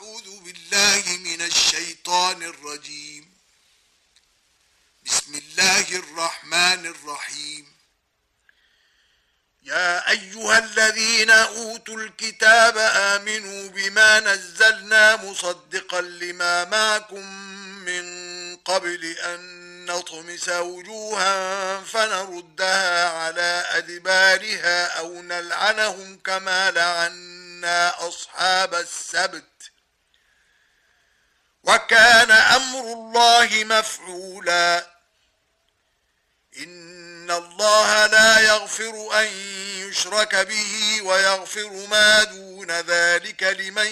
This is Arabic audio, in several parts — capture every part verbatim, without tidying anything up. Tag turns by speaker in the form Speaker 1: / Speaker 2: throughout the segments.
Speaker 1: أعوذ بالله من الشيطان الرجيم. بسم الله الرحمن الرحيم. يا أيها الذين أوتوا الكتاب آمنوا بما نزلنا مصدقا لما معكم من قبل أن نطمس وجوها فنردها على أدبارها أو نلعنهم كما لعنا أصحاب السبت وكان أمر الله مفعولا. إن الله لا يغفر أن يشرك به ويغفر ما دون ذلك لمن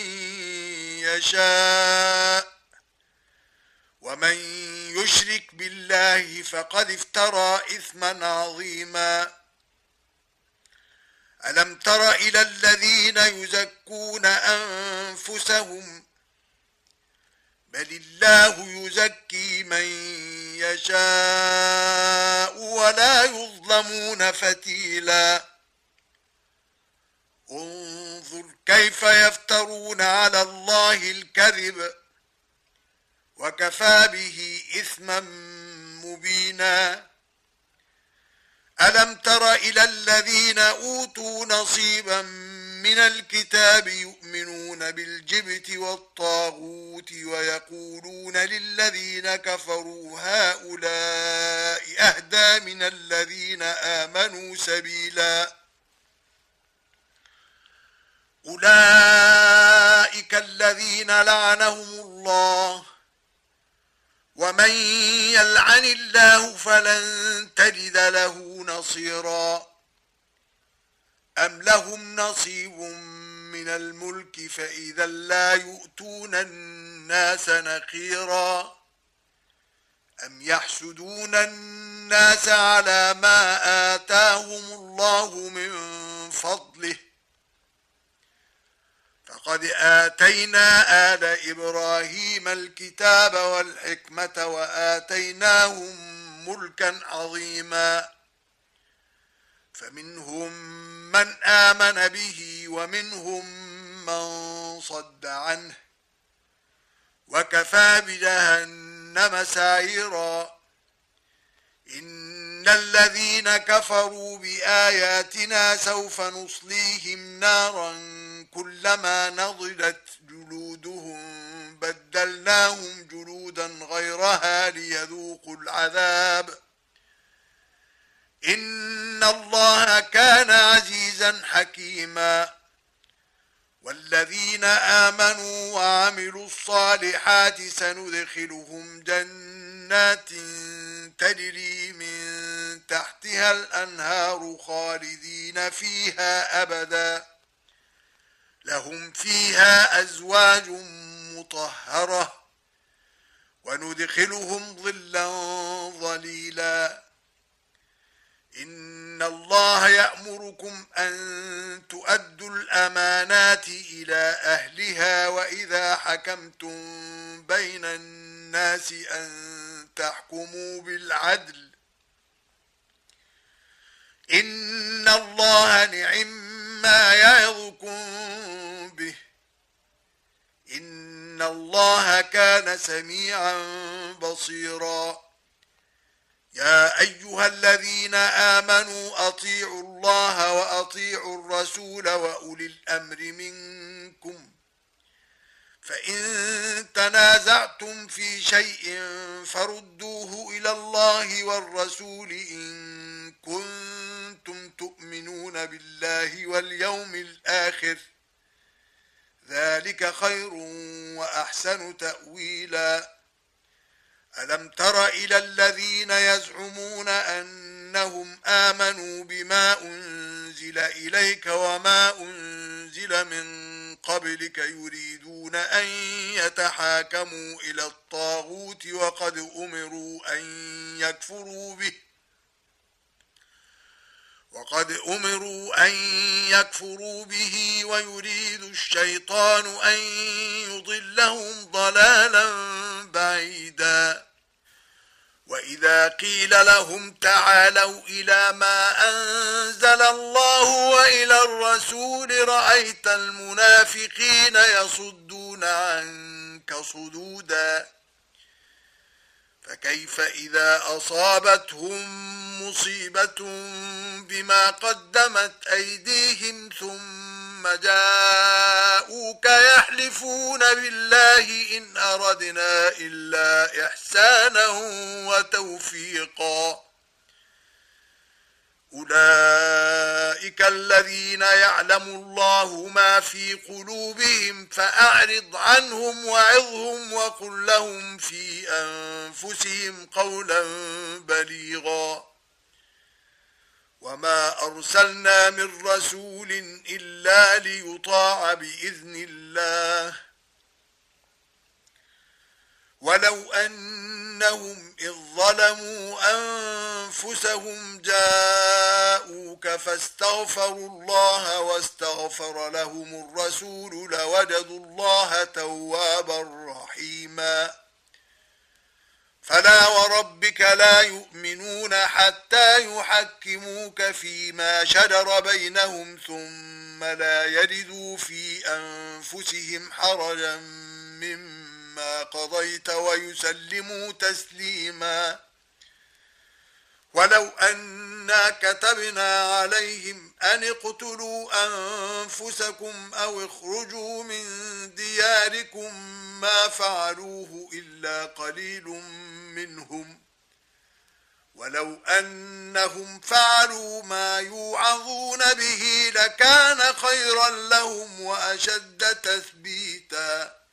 Speaker 1: يشاء، ومن يشرك بالله فقد افترى إثما عظيما. ألم تر إلى الذين يزكون أنفسهم بل الله يزكي من يشاء ولا يظلمون فتيلا. انظر كيف يفترون على الله الكذب وكفى به إثما مبينا. ألم تر إلى الذين أوتوا نصيبا من الكتاب يؤمنون بالجبت والطاغوت ويقولون للذين كفروا هؤلاء أهدى من الذين آمنوا سبيلا. أولئك الذين لعنهم الله، ومن يلعن الله فلن تجد له نصيرا. أم لهم نصيب من الملك فإذا لا يؤتون الناس نقيرا. أم يحسدون الناس على ما آتاهم الله من فضله، فقد آتينا آل إبراهيم الكتاب والحكمة وآتيناهم ملكا عظيما. فمنهم من آمن به ومنهم من صد عنه، وكفى بجهنم سعيرا. إن الذين كفروا بآياتنا سوف نصليهم نارا كلما نضجت جلودهم بدلناهم جلودا غيرها ليذوقوا العذاب. إن الله كان عزيزا حكيما. والذين آمنوا وعملوا الصالحات سندخلهم جنات تجري من تحتها الأنهار خالدين فيها أبدا، لهم فيها أزواج مطهرة وندخلهم ظلا ظليلا. إن الله يأمركم أن تؤدوا الأمانات إلى أهلها وإذا حكمتم بين الناس أن تحكموا بالعدل. إن الله نعم ما يعظكم به. إن الله كان سميعا بصيرا. يا أيها الذين آمنوا أطيعوا الله وأطيعوا الرسول وأولي الأمر منكم، فإن تنازعتم في شيء فردوه إلى الله والرسول إن كنتم تؤمنون بالله واليوم الآخر، ذلك خير وأحسن تأويلا. ألم تر إلى الذين يزعمون أنهم آمنوا بما أنزل إليك وما أنزل من قبلك يريدون أن يتحاكموا إلى الطاغوت وقد أمروا أن يكفروا به وقد أمروا أن يكفروا به ويريد الشيطان أن يضلهم ضلالا بعيدا. وإذا قيل لهم تعالوا إلى ما أنزل الله وإلى الرسول رأيت المنافقين يصدون يصدون عنك صدودا فكيف إذا أصابتهم مصيبة بما قدمت أيديهم ثم جاءوك يحلفون بالله إن أردنا إلا إحسانا وتوفيقا أولئك الذين يعلم الله ما في قلوبهم فأعرض عنهم وعظهم وقل لهم في أنفسهم قولا بليغا وما أرسلنا من رسول إلا ليطاع بإذن الله ولو أنهم إذ ظلموا أنفسهم جاءوك فاستغفروا الله واستغفر لهم الرسول لوجدوا الله توابا رحيما فلا وربك لا يؤمنون حتى يحكموك فيما شجر بينهم ثم لا يجدوا في أنفسهم حرجا مما ما قضيت ويسلموا تسليما ولو أنا كتبنا عليهم أن اقتلوا أنفسكم أو اخرجوا من دياركم ما فعلوه إلا قليل منهم ولو أنهم فعلوا ما يوعظون به لكان خيرا لهم وأشد تثبيتا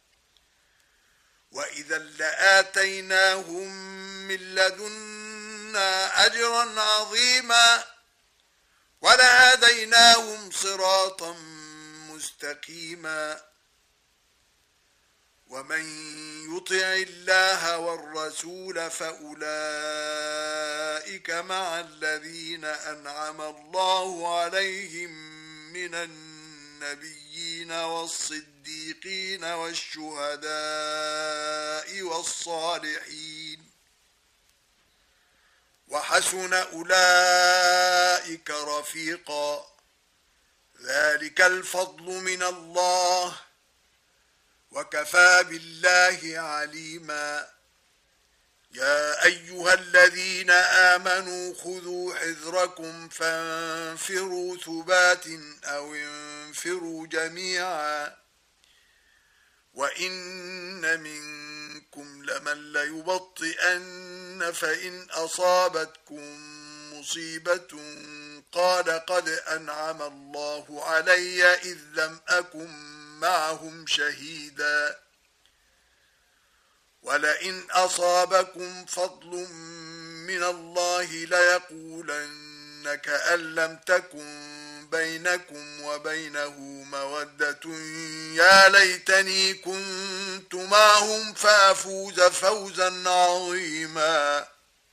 Speaker 1: وإذا لآتيناهم من لدنا أجرا عظيما ولهديناهم صراطا مستقيما ومن يطع الله والرسول فأولئك مع الذين أنعم الله عليهم من النبيين والصديقين والشهداء والصالحين وحسن أولئك رفيقا ذلك الفضل من الله وكفى بالله عليما يا أيها الذين آمنوا خذوا حذركم فانفروا ثبات أو انفروا جميعا وإن منكم لمن ليبطئن فإن أصابتكم مصيبة قال قد أنعم الله علي إذ لم أكن معهم شهيدا ولئن أصابكم فضل من الله ليقولن كأن لم تكن بينكم وبينه مودة يا ليتني كنت معهم فأفوز فوزا عظيما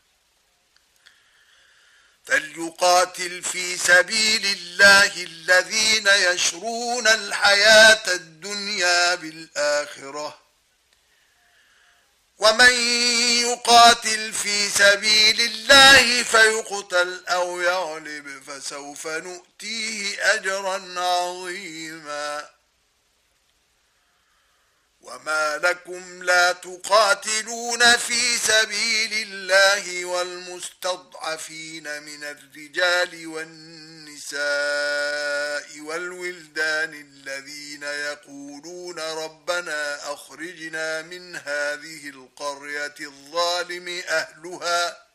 Speaker 1: فليقاتل في سبيل الله الذين يشرون الحياة الدنيا بالآخرة ومن يقاتل في سبيل الله فيقتل أو يغلب فسوف نؤتيه أجرا عظيما وما لكم لا تقاتلون في سبيل الله والمستضعفين من الرجال والنساء والولدان الذين يقولون ربنا أخرجنا من هذه القرية الظالم أهلها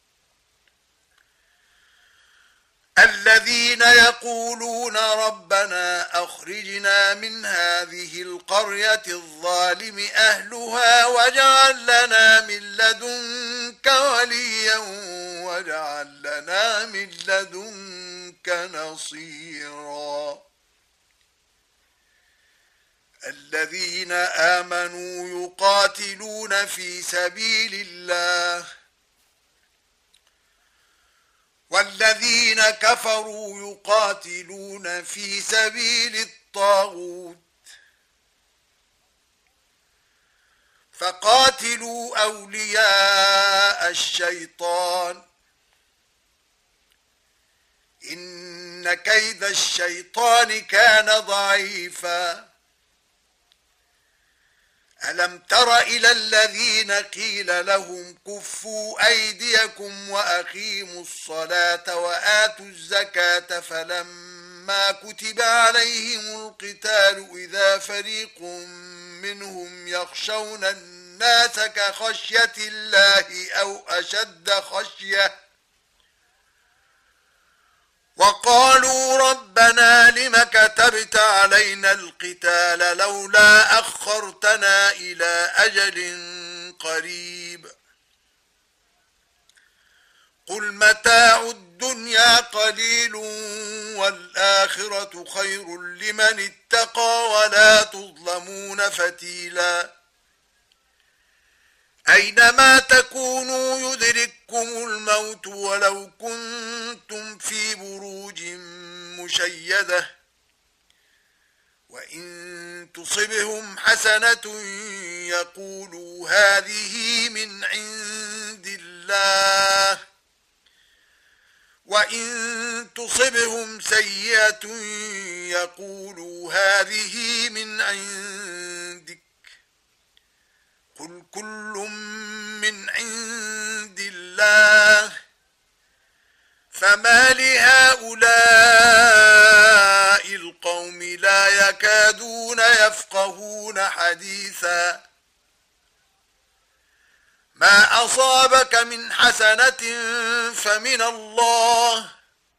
Speaker 1: الذين يقولون ربنا أخرجنا من هذه القرية الظالم أهلها واجعل لنا من لدنك وليا واجعل لنا من لدنك نصيرا الذين آمنوا يقاتلون في سبيل الله والذين كفروا يقاتلون في سبيل الطاغوت فقاتلوا أولياء الشيطان إن كيد الشيطان كان ضعيفا ألم تر إلى الذين قيل لهم كفوا أيديكم وأقيموا الصلاة وآتوا الزكاة فلما كتب عليهم القتال إذا فريق منهم يخشون الناس كخشية الله أو أشد خشية وقالوا ربنا لم كتبت علينا القتال لولا أخرتنا إلى أجل قريب قل متاع الدنيا قليل والآخرة خير لمن اتقى ولا تظلمون فتيلا أينما تكونوا يدرككم الموت ولو كنتم في بروج مشيدة وإن تصبهم حسنة يقولوا هذه من عند الله وإن تصبهم سيئة يقولوا هذه من عندك قل كل من عند الله فما لهؤلاء القوم لا يكادون يفقهون حديثا ما أصابك من حسنة فمن الله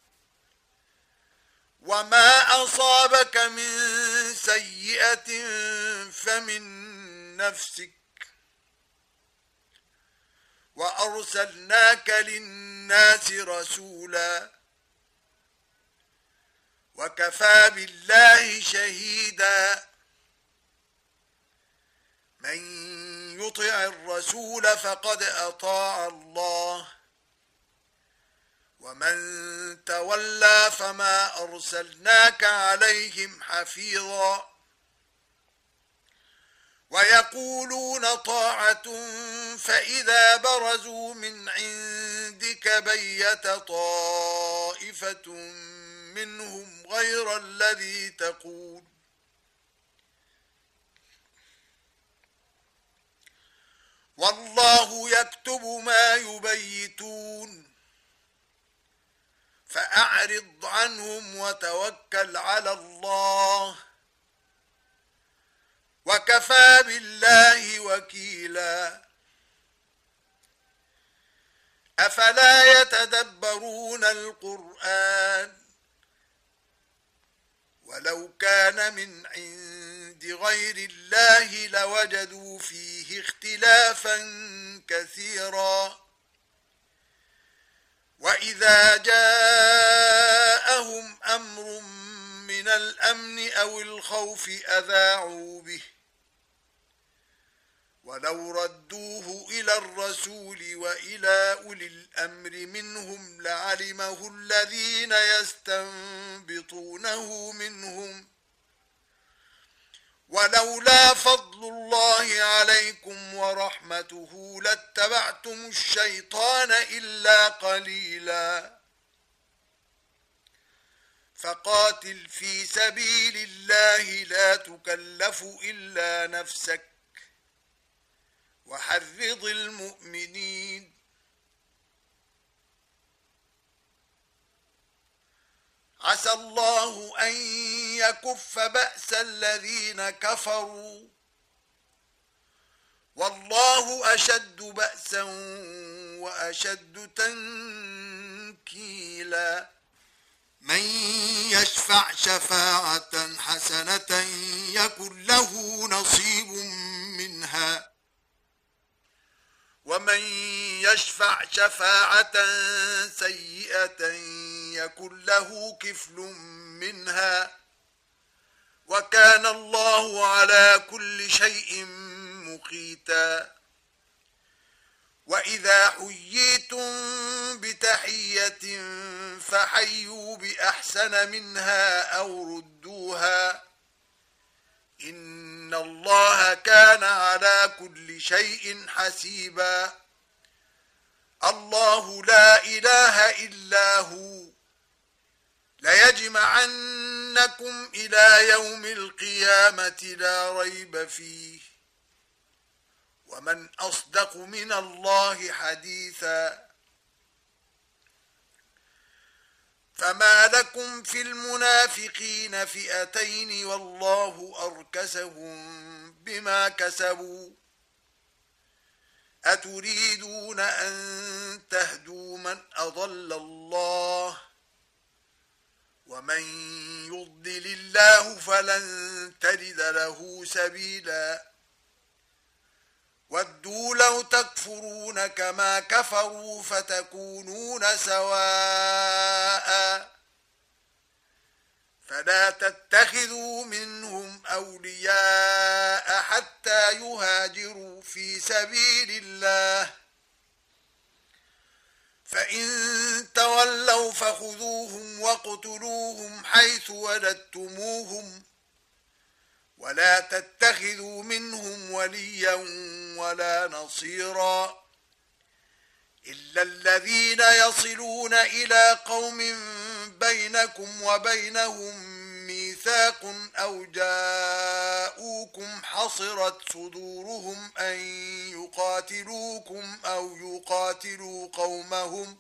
Speaker 1: وما أصابك من سيئة فمن نفسك وأرسلناك للناس رسولا وكفى بالله شهيدا من يطع الرسول فقد أطاع الله ومن تولى فما أرسلناك عليهم حفيظا ويقولون طاعة فإذا برزوا من عندك بيت طائفة منهم غير الذي تقول والله يكتب ما يبيتون فأعرض عنهم وتوكل على الله وكفى بالله وكيلا أفلا يتدبرون القرآن ولو كان من عند غير الله لوجدوا فيه اختلافا كثيرا وإذا جاءهم أمر من الأمن أو الخوف أذاعوا به ولو ردوه إلى الرسول وإلى أولي الأمر منهم لعلمه الذين يستنبطونه منهم ولولا فضل الله عليكم ورحمته لاتبعتم الشيطان إلا قليلا فقاتل في سبيل الله لا تكلف إلا نفسك وحرض المؤمنين عسى الله أن يكف بأس الذين كفروا والله أشد بأسا وأشد تنكيلا من يشفع شفاعة حسنة يكن له نصيب منها ومن يشفع شفاعة سيئة يكن له كفل منها وكان الله على كل شيء مقيتا وإذا حييتم بتحية فحيوا بأحسن منها أو ردوها إن الله كان على كل شيء حسيبا الله لا إله إلا هو ليجمعنكم إلى يوم القيامة لا ريب فيه ومن أصدق من الله حديثا. فما لكم في المنافقين فئتين والله أركسهم بما كسبوا أتريدون أن تهدوا من أضل الله ومن يضلل الله فلن تجد له سبيلا. ودوا لو تكفرون كما كفروا فتكونون سواء فلا تتخذوا منهم أولياء حتى يهاجروا في سبيل الله فإن تولوا فخذوهم واقتلوهم حيث وجدتموهم ولا تتخذوا منهم وليا ولا نصيرا إلا الذين يصلون إلى قوم بينكم وبينهم ميثاق أو جاءوكم حصرت صدورهم أن يقاتلوكم أو يقاتلوا قومهم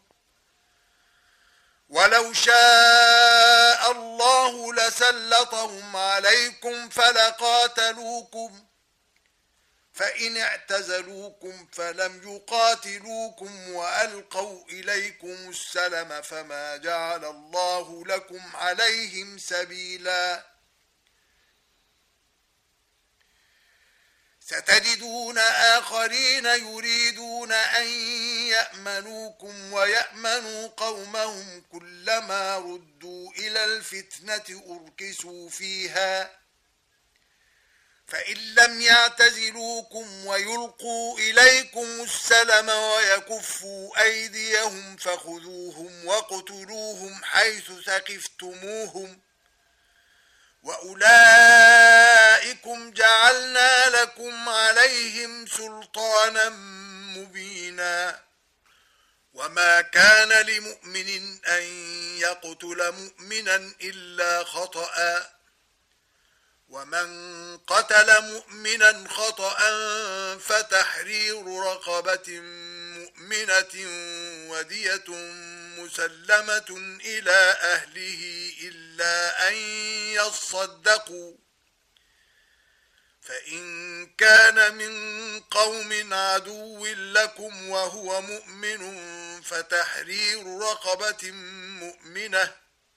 Speaker 1: ولو شاء الله لسلطهم عليكم فلقاتلوكم فإن اعتزلوكم فلم يقاتلوكم وألقوا إليكم السلم فما جعل الله لكم عليهم سبيلا. ستجدون آخرين يريدون أن يأمنوكم ويأمنوا قومهم كلما ردوا إلى الفتنة أركسوا فيها فإن لم يعتزلوكم ويلقوا إليكم السلم ويكفوا أيديهم فخذوهم واقتلوهم حيث ثقفتموهم وأولئكم جعلنا لكم عليهم سلطانا مبينا. وما كان لمؤمن أن يقتل مؤمنا إلا خطأ ومن قتل مؤمنا خطأ فتحرير رقبة مؤمنة ودية مسلمة إلى أهله إلا أن يصدقوا فإن كان من قوم عدو لكم وهو مؤمن فتحرير رقبة مؤمنة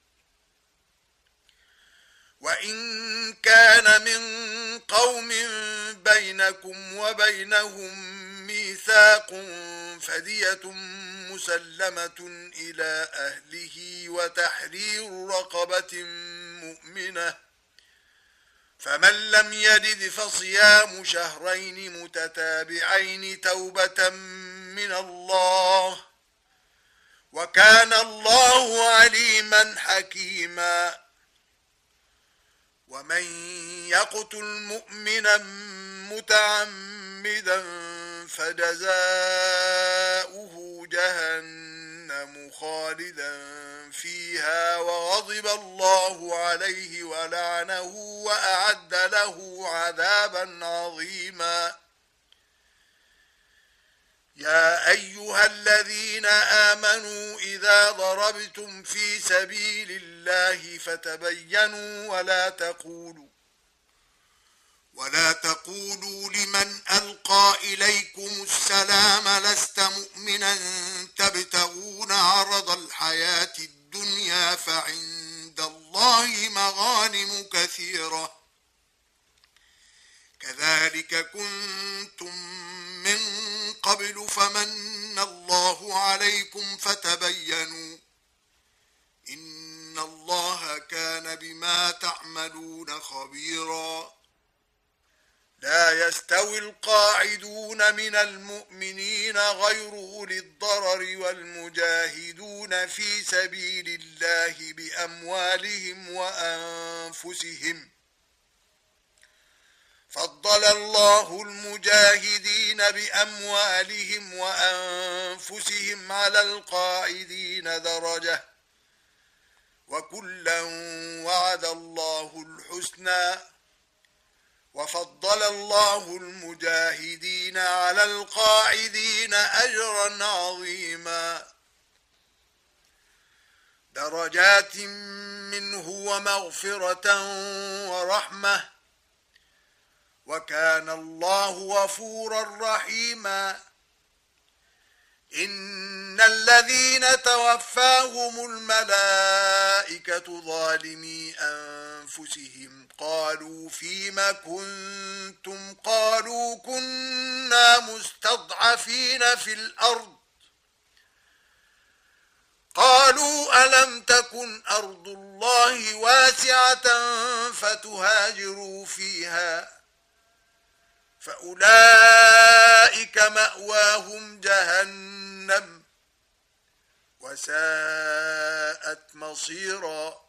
Speaker 1: وإن كان من قوم بينكم وبينهم ميثاق فدية مسلمة إلى أهله وتحرير رقبة مؤمنة فمن لم يجد فصيام شهرين متتابعين توبة من الله وكان الله عليما حكيما. ومن يقتل مؤمنا متعمدا فجزاؤه جهنم خالدا فيها وغضب الله عليه ولعنه وأعد له عذابا عظيما. يا أيها الذين آمنوا إذا ضربتم في سبيل الله فتبينوا ولا تقولوا ولا تقولوا لمن ألقى إليكم السلام لست مؤمنا تبتغون عرض الحياة الدنيا فعند الله مغانم كثيرة كذلك كنتم من قبل فمن الله عليكم فتبينوا إن الله كان بما تعملون خبيرا. لا يستوي القاعدون من المؤمنين غير أولي الضرر والمجاهدون في سبيل الله بأموالهم وأنفسهم فضل الله المجاهدين بأموالهم وأنفسهم على القاعدين درجة وكلا وعد الله الحسنى وفضل الله المجاهدين على القاعدين أجرا عظيما درجات منه ومغفرة ورحمة وكان الله غفورا رحيما إن الذين توفاهم الملائكة ظالمي أنفسهم قالوا فيما كنتم قالوا كنا مستضعفين في الأرض قالوا ألم تكن أرض الله واسعة فتهاجروا فيها فأولئك مأواهم جهنم وساءت مصيرا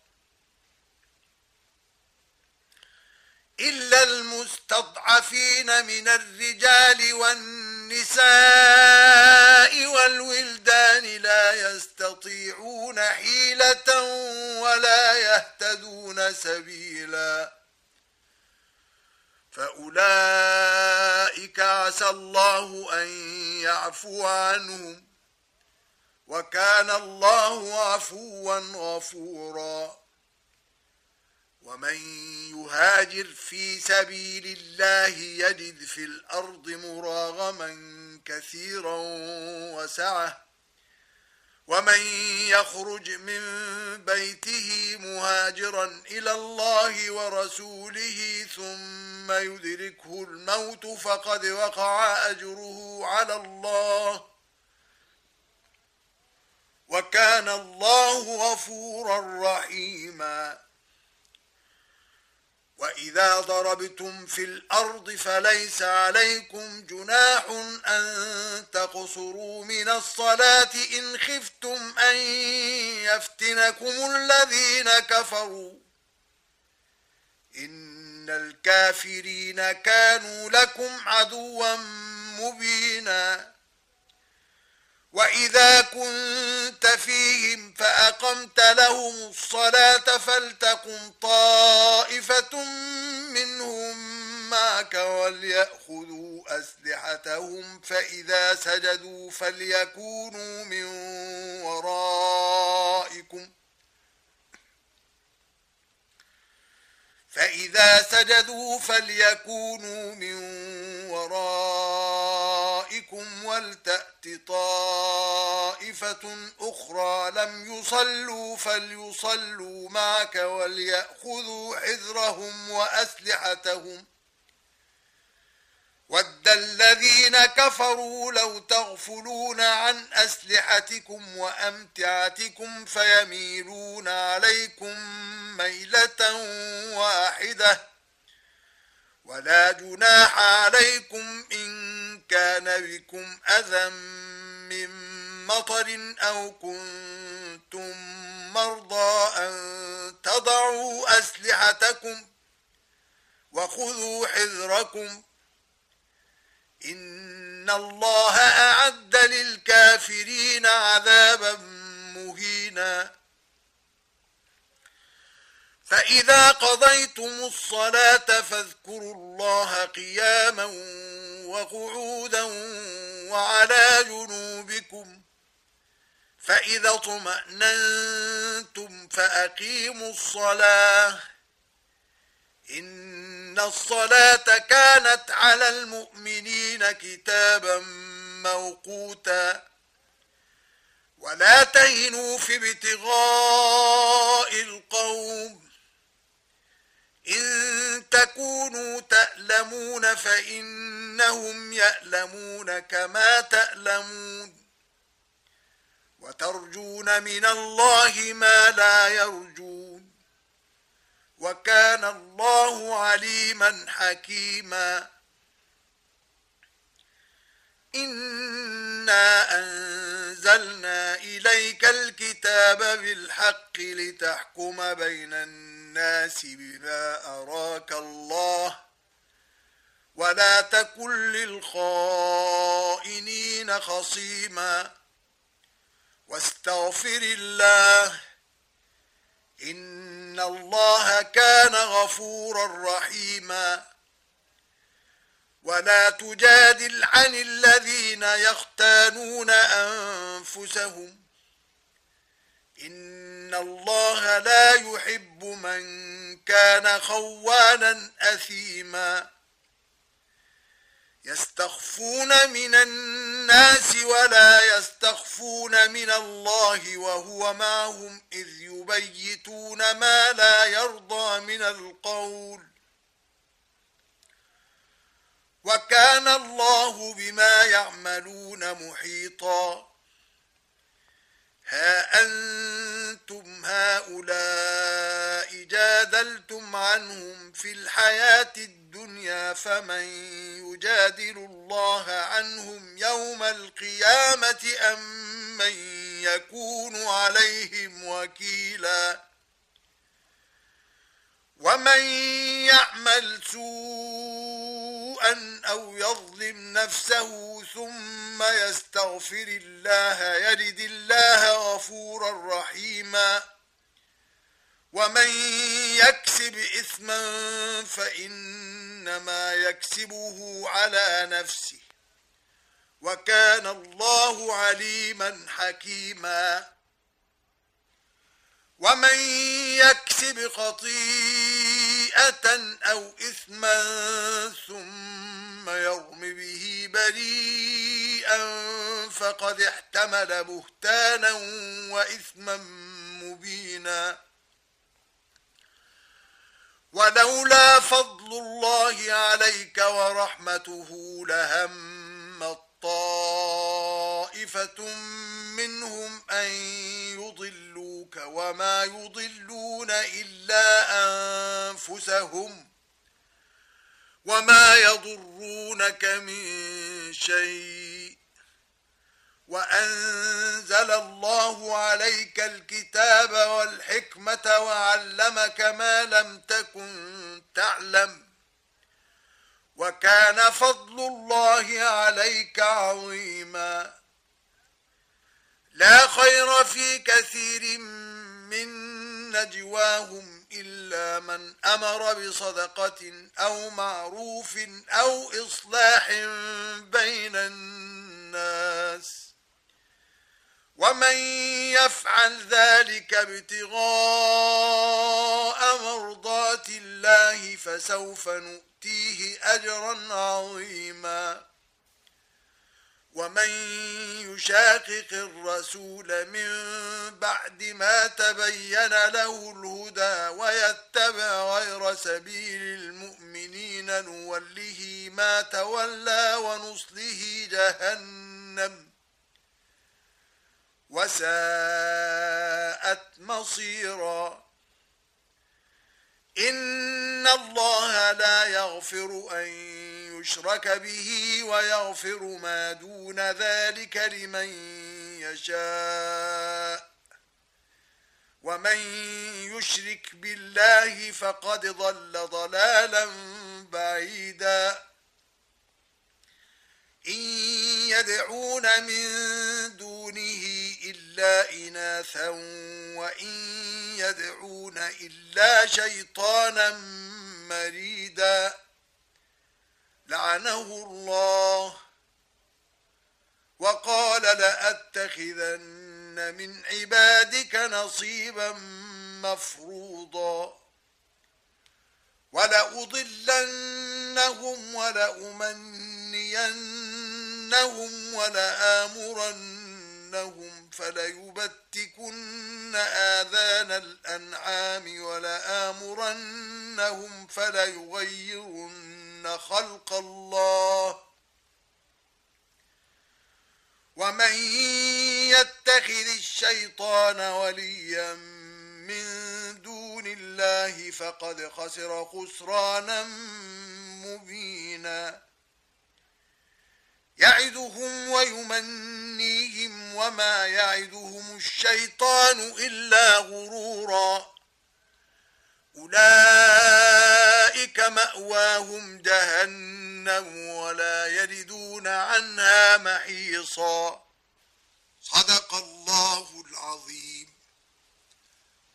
Speaker 1: إلا المستضعفين من الرجال والنساء والولدان لا يستطيعون حيلة ولا يهتدون سبيلا فأولئك عسى الله أن يعفو عنهم وكان الله عفوا غفورا ومن يهاجر في سبيل الله يجد في الأرض مراغما كثيرا وسعة ومن يخرج من بيته مهاجرا إلى الله ورسوله ثم يدركه الموت فقد وقع أجره على الله وكان الله غفورا رحيما وإذا ضربتم في الأرض فليس عليكم جناح أن تقصروا من الصلاة إن خفتم أن يفتنكم الذين كفروا إن الكافرين كانوا لكم عدوا مبينا وإذا كنت فيهم فأقمت لهم الصلاة فلتقم طائفة منهم معك وليأخذوا أسلحتهم فإذا سجدوا فليكونوا من ورائكم فإذا سجدوا فليكونوا من ورائكم ولتأت طائفة أخرى لم يصلوا فليصلوا معك وليأخذوا حذرهم وأسلحتهم ود الذين كفروا لو تغفلون عن أسلحتكم وأمتعتكم فيميلون عليكم ميلة واحدة ولا جناح عليكم إن كان بكم أذى من مطر أو كنتم مرضى أن تضعوا أسلحتكم وخذوا حذركم إن الله أعد للكافرين عذابا مهينا فإذا قضيتم الصلاة فاذكروا الله قياما وقعودا وعلى جنوبكم فإذا اطمأننتم فأقيموا الصلاة إن الصلاة كانت على المؤمنين كتابا موقوتا ولا تهنوا في ابتغاء القوم إن تكونوا تألمون فإنهم يألمون كما تألمون وترجون من الله ما لا يرجون وكان الله عليما حكيما إنا أنزلنا إليك الكتاب بالحق لتحكم بين الناس بما أراك الله ولا تكن للخائنين خصيما واستغفر الله إن الله كان غفورا رحيما ولا تجادل عن الذين يختانون أنفسهم إن الله لا يحب من كان خوانا أثيما يستخفون من الناس ولا يستخفون من الله وهو معهم إذ يبيتون ما لا يرضى من القول وكان الله بما يعملون محيطا ها أنتم هؤلاء جادلتم عنهم في الحياة الدنيا فمن يجادل الله عنهم يوم القيامة أم من يكون عليهم وكيلا ومن يعمل سوءا أو يظلم نفسه ثم يستغفر الله يجد الله غفورا رحيما ومن يكسب إثما فإنما يكسبه على نفسه وكان الله عليما حكيما ومن يكسب خطيئة أو إثما ثم يرم به بريئا فقد احتمل بهتانا وإثما مبينا ولولا فضل الله عليك ورحمته لهم طائفة منهم أن يضلوك وما يضلون إلا أنفسهم وما يضرونك من شيء وأنزل الله عليك الكتاب والحكمة وعلمك ما لم تكن تعلم وكان فضل الله عليك عظيما لا خير في كثير من نجواهم إلا من أمر بصدقة أو معروف أو إصلاح بين الناس ومن يفعل ذلك ابتغاء مرضات الله فسوف نؤتيه أجرا عظيما ومن يشاقق الرسول من بعد ما تبين له الهدى ويتبع غير سبيل المؤمنين نوله ما تولى ونصله جهنم وساءت مصيرا إن الله لا يغفر أن يشرك به ويغفر ما دون ذلك لمن يشاء ومن يشرك بالله فقد ضل ضلالا بعيدا إن يدعون من دونه إلا إناثا وإن يدعون إلا شيطانا مريدا لعنه الله وقال لأتخذن من عبادك نصيبا مفروضا ولأضلنهم ولأمنينهم ولآمرنهم فليبتكن آذان الأنعام ولآمرنهم فليغيرن خلق الله ومن يتخذ الشيطان وليا من دون الله فقد خسر خسرانا مبينا يعدهم ويمنيهم وما يعدهم الشيطان إلا غرورا أولئك مأواهم جهنم ولا يجدون عنها محيصا صدق الله العظيم.